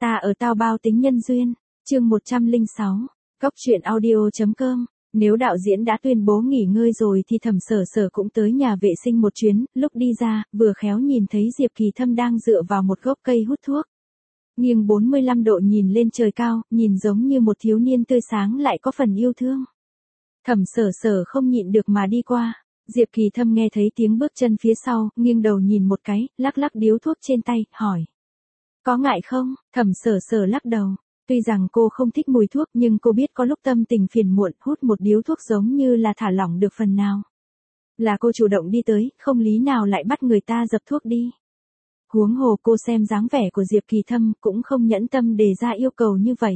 Ta ở tao bao tính nhân duyên, chương 106, Cóc truyện audio.com. Nếu đạo diễn đã tuyên bố nghỉ ngơi rồi thì Thẩm Sở Sở cũng tới nhà vệ sinh một chuyến, lúc đi ra, vừa khéo nhìn thấy Diệp Kỳ Thâm đang dựa vào một gốc cây hút thuốc. Nghiêng 45 độ nhìn lên trời cao, nhìn giống như một thiếu niên tươi sáng lại có phần yêu thương. Thẩm Sở Sở không nhịn được mà đi qua. Diệp Kỳ Thâm nghe thấy tiếng bước chân phía sau, nghiêng đầu nhìn một cái, lắc lắc điếu thuốc trên tay, hỏi. Có ngại không? Thẩm Sở Sở lắc đầu. Tuy rằng cô không thích mùi thuốc nhưng cô biết có lúc tâm tình phiền muộn, hút một điếu thuốc giống như là thả lỏng được phần nào. Là cô chủ động đi tới, không lý nào lại bắt người ta dập thuốc đi. Huống hồ cô xem dáng vẻ của Diệp Kỳ Thâm cũng không nhẫn tâm đề ra yêu cầu như vậy.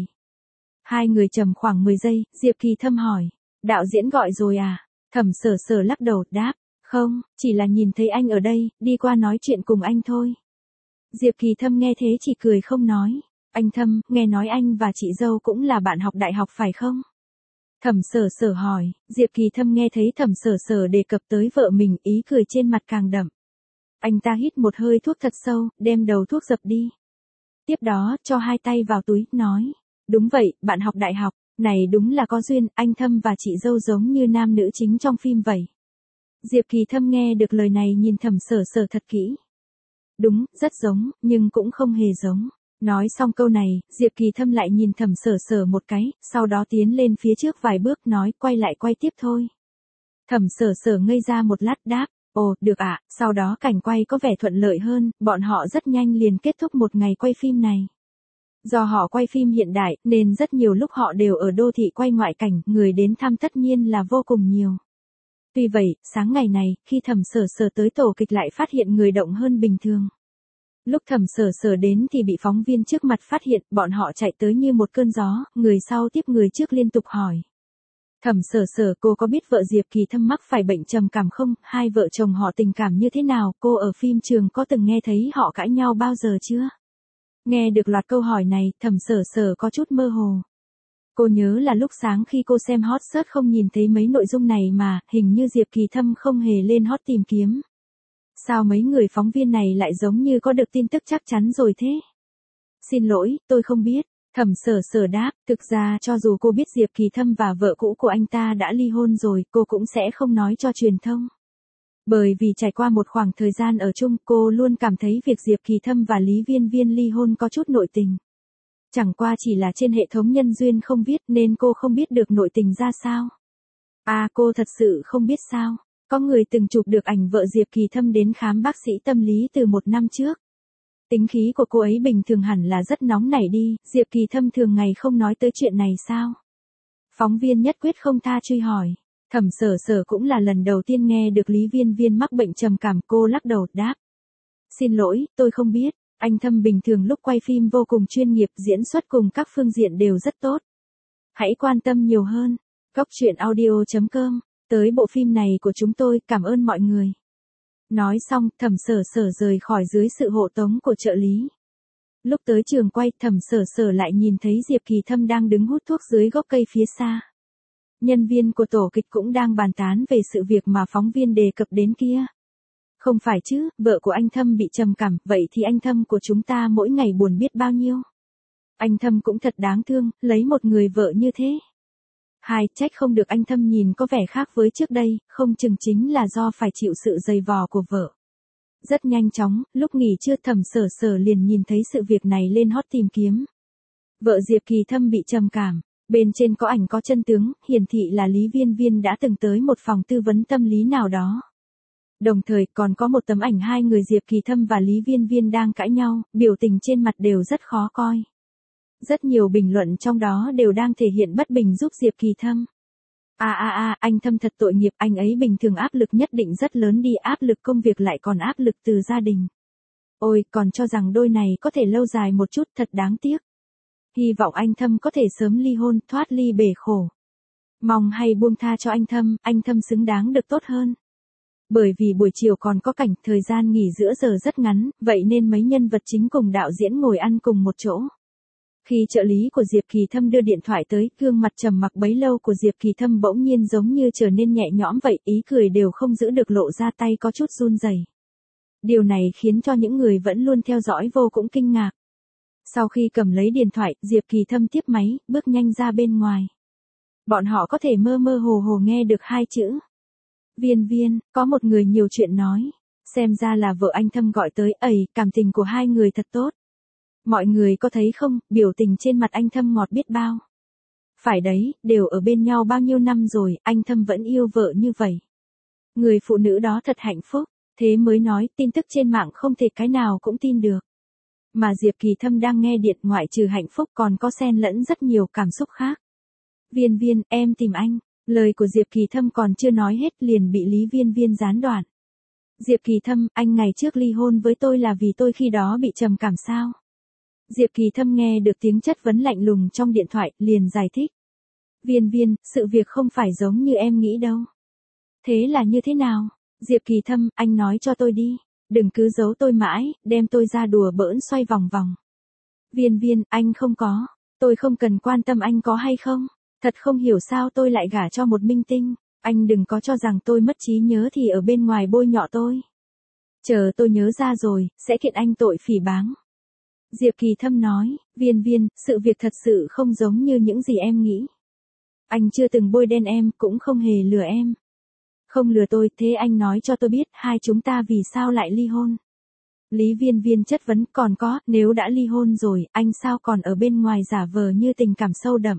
Hai người trầm khoảng 10 giây, Diệp Kỳ Thâm hỏi. Đạo diễn gọi rồi à? Thẩm Sở Sở lắc đầu, đáp. Không, chỉ là nhìn thấy anh ở đây, đi qua nói chuyện cùng anh thôi. Diệp Kỳ Thâm nghe thế chỉ cười không nói. Anh Thâm, nghe nói anh và chị dâu cũng là bạn học đại học phải không? Thẩm Sở Sở hỏi. Diệp Kỳ Thâm nghe thấy Thẩm Sở Sở đề cập tới vợ mình, ý cười trên mặt càng đậm. Anh ta hít một hơi thuốc thật sâu, đem đầu thuốc dập đi. Tiếp đó, cho hai tay vào túi, nói. Đúng vậy, bạn học đại học, này đúng là có duyên, anh Thâm và chị dâu giống như nam nữ chính trong phim vậy. Diệp Kỳ Thâm nghe được lời này nhìn Thẩm Sở Sở thật kỹ. Đúng, rất giống, nhưng cũng không hề giống. Nói xong câu này, Diệp Kỳ Thâm lại nhìn Thẩm Sở Sở một cái, sau đó tiến lên phía trước vài bước nói quay lại quay tiếp thôi. Thẩm Sở Sở ngây ra một lát đáp, ồ, được ạ, sau đó cảnh quay có vẻ thuận lợi hơn, bọn họ rất nhanh liền kết thúc một ngày quay phim này. Do họ quay phim hiện đại, nên rất nhiều lúc họ đều ở đô thị quay ngoại cảnh, người đến thăm tất nhiên là vô cùng nhiều. Tuy vậy, sáng ngày này, khi Thẩm Sở Sở tới tổ kịch lại phát hiện người động hơn bình thường. Lúc Thẩm Sở Sở đến thì bị phóng viên trước mặt phát hiện, bọn họ chạy tới như một cơn gió, người sau tiếp người trước liên tục hỏi. Thẩm Sở Sở, cô có biết vợ Diệp Kỳ Thâm mắc phải bệnh trầm cảm không? Hai vợ chồng họ tình cảm như thế nào? Cô ở phim trường có từng nghe thấy họ cãi nhau bao giờ chưa? Nghe được loạt câu hỏi này, Thẩm Sở Sở có chút mơ hồ. Cô nhớ là lúc sáng khi cô xem hot search không nhìn thấy mấy nội dung này mà, hình như Diệp Kỳ Thâm không hề lên hot tìm kiếm. Sao mấy người phóng viên này lại giống như có được tin tức chắc chắn rồi thế? Xin lỗi, tôi không biết. Thẩm Sở Sở đáp, thực ra cho dù cô biết Diệp Kỳ Thâm và vợ cũ của anh ta đã ly hôn rồi, cô cũng sẽ không nói cho truyền thông. Bởi vì trải qua một khoảng thời gian ở chung, cô luôn cảm thấy việc Diệp Kỳ Thâm và Lý Viên Viên ly hôn có chút nội tình. Chẳng qua chỉ là trên hệ thống nhân duyên không viết nên cô không biết được nội tình ra sao. À, cô thật sự không biết sao? Có người từng chụp được ảnh vợ Diệp Kỳ Thâm đến khám bác sĩ tâm lý từ 1 năm trước. Tính khí của cô ấy bình thường hẳn là rất nóng nảy đi, Diệp Kỳ Thâm thường ngày không nói tới chuyện này sao? Phóng viên nhất quyết không tha truy hỏi. Thẩm Sở Sở cũng là lần đầu tiên nghe được Lý Viên Viên mắc bệnh trầm cảm, cô lắc đầu đáp. Xin lỗi, tôi không biết, anh Thâm bình thường lúc quay phim vô cùng chuyên nghiệp, diễn xuất cùng các phương diện đều rất tốt. Hãy quan tâm nhiều hơn. Cóc truyện audio.com. Tới bộ phim này của chúng tôi, cảm ơn mọi người. Nói xong, Thẩm Sở Sở rời khỏi dưới sự hộ tống của trợ lý. Lúc tới trường quay, Thẩm Sở Sở lại nhìn thấy Diệp Kỳ Thâm đang đứng hút thuốc dưới gốc cây phía xa. Nhân viên của tổ kịch cũng đang bàn tán về sự việc mà phóng viên đề cập đến kia. Không phải chứ, vợ của anh Thâm bị trầm cảm, vậy thì anh Thâm của chúng ta mỗi ngày buồn biết bao nhiêu. Anh Thâm cũng thật đáng thương, lấy một người vợ như thế. Trách không được anh Thâm nhìn có vẻ khác với trước đây, không chừng chính là do phải chịu sự dày vò của vợ. Rất nhanh chóng, lúc nghỉ trưa Thẩm Sở Sở liền nhìn thấy sự việc này lên hot tìm kiếm. Vợ Diệp Kỳ Thâm bị trầm cảm, bên trên có ảnh có chân tướng, hiển thị là Lý Viên Viên đã từng tới một phòng tư vấn tâm lý nào đó. Đồng thời còn có một tấm ảnh hai người Diệp Kỳ Thâm và Lý Viên Viên đang cãi nhau, biểu tình trên mặt đều rất khó coi. Rất nhiều bình luận trong đó đều đang thể hiện bất bình giúp Diệp Kỳ Thâm. Anh Thâm thật tội nghiệp, anh ấy bình thường áp lực nhất định rất lớn đi, áp lực công việc lại còn áp lực từ gia đình. Ôi, còn cho rằng đôi này có thể lâu dài một chút, thật đáng tiếc. Hy vọng anh Thâm có thể sớm ly hôn, thoát ly bể khổ. Mong hay buông tha cho anh Thâm xứng đáng được tốt hơn. Bởi vì buổi chiều còn có cảnh, thời gian nghỉ giữa giờ rất ngắn, vậy nên mấy nhân vật chính cùng đạo diễn ngồi ăn cùng một chỗ. Khi trợ lý của Diệp Kỳ Thâm đưa điện thoại tới, gương mặt trầm mặc bấy lâu của Diệp Kỳ Thâm bỗng nhiên giống như trở nên nhẹ nhõm vậy, ý cười đều không giữ được lộ ra, tay có chút run rẩy. Điều này khiến cho những người vẫn luôn theo dõi vô cùng kinh ngạc. Sau khi cầm lấy điện thoại, Diệp Kỳ Thâm tiếp máy, bước nhanh ra bên ngoài. Bọn họ có thể mơ mơ hồ hồ nghe được hai chữ. Viên Viên, có một người nhiều chuyện nói. Xem ra là vợ anh Thâm gọi tới, cảm tình của hai người thật tốt. Mọi người có thấy không, biểu tình trên mặt anh Thâm ngọt biết bao. Phải đấy, đều ở bên nhau bao nhiêu năm rồi, anh Thâm vẫn yêu vợ như vậy. Người phụ nữ đó thật hạnh phúc, thế mới nói, tin tức trên mạng không thể cái nào cũng tin được. Mà Diệp Kỳ Thâm đang nghe điện, ngoại trừ hạnh phúc còn có xen lẫn rất nhiều cảm xúc khác. Viên Viên, em tìm anh. Lời của Diệp Kỳ Thâm còn chưa nói hết liền bị Lý Viên Viên gián đoạn. Diệp Kỳ Thâm, anh ngày trước ly hôn với tôi là vì tôi khi đó bị trầm cảm sao? Diệp Kỳ Thâm nghe được tiếng chất vấn lạnh lùng trong điện thoại, liền giải thích. Viên Viên, sự việc không phải giống như em nghĩ đâu. Thế là như thế nào? Diệp Kỳ Thâm, anh nói cho tôi đi. Đừng cứ giấu tôi mãi, đem tôi ra đùa bỡn xoay vòng vòng. Viên Viên, anh không có. Tôi không cần quan tâm anh có hay không. Thật không hiểu sao tôi lại gả cho một minh tinh. Anh đừng có cho rằng tôi mất trí nhớ thì ở bên ngoài bôi nhọ tôi. Chờ tôi nhớ ra rồi, sẽ kiện anh tội phỉ báng. Diệp Kỳ Thâm nói, Viên Viên, sự việc thật sự không giống như những gì em nghĩ. Anh chưa từng bôi đen em, cũng không hề lừa em. Không lừa tôi, thế anh nói cho tôi biết hai chúng ta vì sao lại ly hôn. Lý Viên Viên chất vấn, còn có, nếu đã ly hôn rồi, anh sao còn ở bên ngoài giả vờ như tình cảm sâu đậm.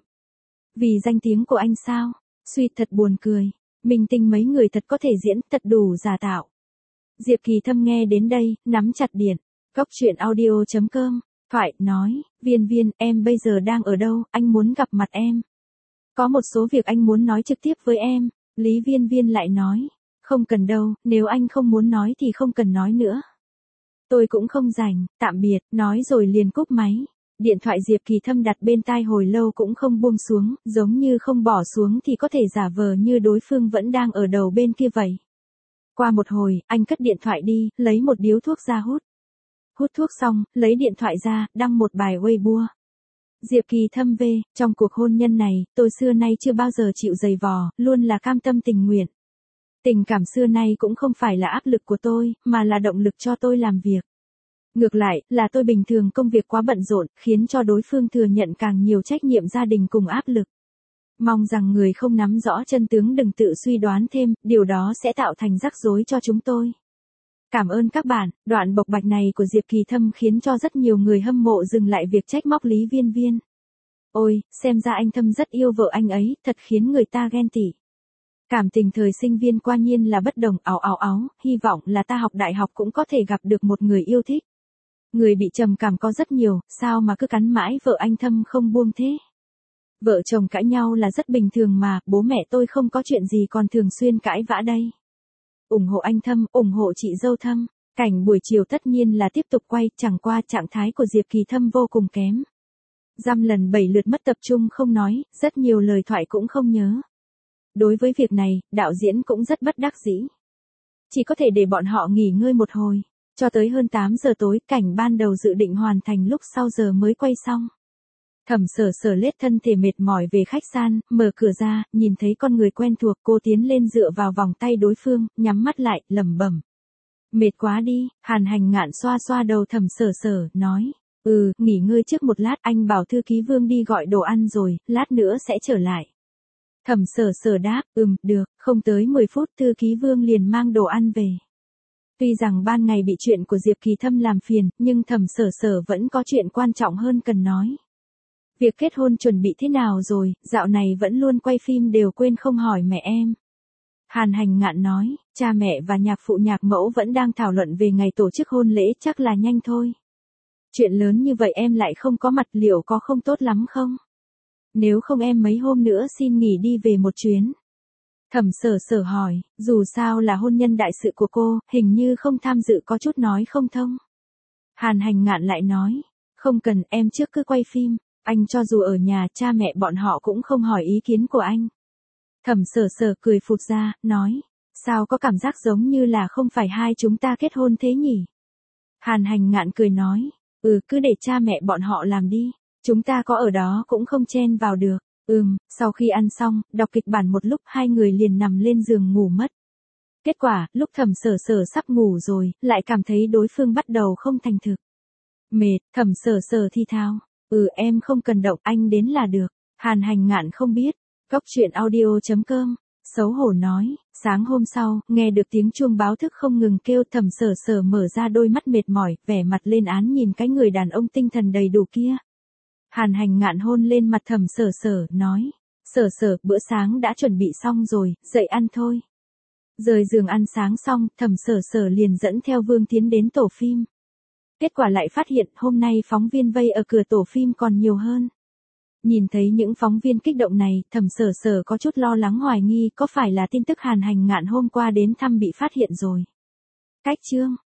Vì danh tiếng của anh sao? Suy thật buồn cười. Minh tinh mấy người thật có thể diễn, thật đủ giả tạo. Diệp Kỳ Thâm nghe đến đây, nắm chặt điện. Góc truyện audio.com. Thoại, nói, Viên Viên, em bây giờ đang ở đâu, anh muốn gặp mặt em. Có một số việc anh muốn nói trực tiếp với em. Lý Viên Viên lại nói, không cần đâu, nếu anh không muốn nói thì không cần nói nữa. Tôi cũng không rảnh, tạm biệt, nói rồi liền cúp máy. Điện thoại Diệp Kỳ Thâm đặt bên tai hồi lâu cũng không buông xuống, giống như không bỏ xuống thì có thể giả vờ như đối phương vẫn đang ở đầu bên kia vậy. Qua một hồi, anh cất điện thoại đi, lấy một điếu thuốc ra hút. Hút thuốc xong, lấy điện thoại ra, đăng một bài Weibo. Diệp Kỳ Thâm về, trong cuộc hôn nhân này, tôi xưa nay chưa bao giờ chịu giày vò, luôn là cam tâm tình nguyện. Tình cảm xưa nay cũng không phải là áp lực của tôi, mà là động lực cho tôi làm việc. Ngược lại, là tôi bình thường công việc quá bận rộn, khiến cho đối phương thừa nhận càng nhiều trách nhiệm gia đình cùng áp lực. Mong rằng người không nắm rõ chân tướng đừng tự suy đoán thêm, điều đó sẽ tạo thành rắc rối cho chúng tôi. Cảm ơn các bạn, đoạn bộc bạch này của Diệp Kỳ Thâm khiến cho rất nhiều người hâm mộ dừng lại việc trách móc Lý Viên Viên. Ôi, xem ra anh Thâm rất yêu vợ anh ấy, thật khiến người ta ghen tị. Cảm tình thời sinh viên quả nhiên là bất đồng, hy vọng là ta học đại học cũng có thể gặp được một người yêu thích. Người bị trầm cảm có rất nhiều, sao mà cứ cắn mãi vợ anh Thâm không buông thế? Vợ chồng cãi nhau là rất bình thường mà, bố mẹ tôi không có chuyện gì còn thường xuyên cãi vã đây. Ủng hộ anh Thâm, ủng hộ chị dâu Thâm. Cảnh buổi chiều tất nhiên là tiếp tục quay, chẳng qua trạng thái của Diệp Kỳ Thâm vô cùng kém. Dăm lần 7 lượt mất tập trung không nói, rất nhiều lời thoại cũng không nhớ. Đối với việc này, đạo diễn cũng rất bất đắc dĩ. Chỉ có thể để bọn họ nghỉ ngơi một hồi. Cho tới hơn 8 giờ tối, cảnh ban đầu dự định hoàn thành lúc sau giờ mới quay xong. Thẩm Sở Sở lết thân thể mệt mỏi về khách sạn, mở cửa ra, nhìn thấy con người quen thuộc, cô tiến lên dựa vào vòng tay đối phương, nhắm mắt lại, lẩm bẩm. Mệt quá đi, Hàn Hành Ngạn xoa xoa đầu Thẩm Sở Sở, nói. Nghỉ ngơi trước một lát, anh bảo thư ký Vương đi gọi đồ ăn rồi, lát nữa sẽ trở lại. Thẩm Sở Sở đáp, được, không tới 10 phút thư ký Vương liền mang đồ ăn về. Tuy rằng ban ngày bị chuyện của Diệp Kỳ Thâm làm phiền, nhưng Thẩm Sở Sở vẫn có chuyện quan trọng hơn cần nói. Việc kết hôn chuẩn bị thế nào rồi, dạo này vẫn luôn quay phim đều quên không hỏi mẹ em. Hàn Hành Ngạn nói, cha mẹ và nhạc phụ nhạc mẫu vẫn đang thảo luận về ngày tổ chức hôn lễ, chắc là nhanh thôi. Chuyện lớn như vậy em lại không có mặt, liệu có không tốt lắm không? Nếu không em mấy hôm nữa xin nghỉ đi về một chuyến. Thẩm Sở Sở hỏi, dù sao là hôn nhân đại sự của cô, hình như không tham dự có chút nói không thông. Hàn Hành Ngạn lại nói, không cần, em trước cứ quay phim, anh cho dù ở nhà cha mẹ bọn họ cũng không hỏi ý kiến của anh. Thẩm Sở Sở cười phụt ra, nói, sao có cảm giác giống như là không phải hai chúng ta kết hôn thế nhỉ? Hàn Hành Ngạn cười nói, cứ để cha mẹ bọn họ làm đi, chúng ta có ở đó cũng không chen vào được. Sau khi ăn xong, đọc kịch bản một lúc hai người liền nằm lên giường ngủ mất. Kết quả, lúc Thẩm Sở Sở sắp ngủ rồi, lại cảm thấy đối phương bắt đầu không thành thực. Mệt, Thẩm Sở Sở thi thao. Em không cần động, anh đến là được. Hàn Hành Ngạn không biết. Cốc truyện audio.com. Xấu hổ nói, sáng hôm sau, nghe được tiếng chuông báo thức không ngừng kêu, Thẩm Sở Sở mở ra đôi mắt mệt mỏi, vẻ mặt lên án nhìn cái người đàn ông tinh thần đầy đủ kia. Hàn Hành Ngạn hôn lên mặt Thẩm Sở Sở, nói, Sở Sở, bữa sáng đã chuẩn bị xong rồi, dậy ăn thôi. Rời giường ăn sáng xong, Thẩm Sở Sở liền dẫn theo Vương Tiến đến tổ phim. Kết quả lại phát hiện hôm nay phóng viên vây ở cửa tổ phim còn nhiều hơn. Nhìn thấy những phóng viên kích động này, Thẩm Sở Sở có chút lo lắng hoài nghi có phải là tin tức Hàn Hành Ngạn hôm qua đến thăm bị phát hiện rồi. Cách chương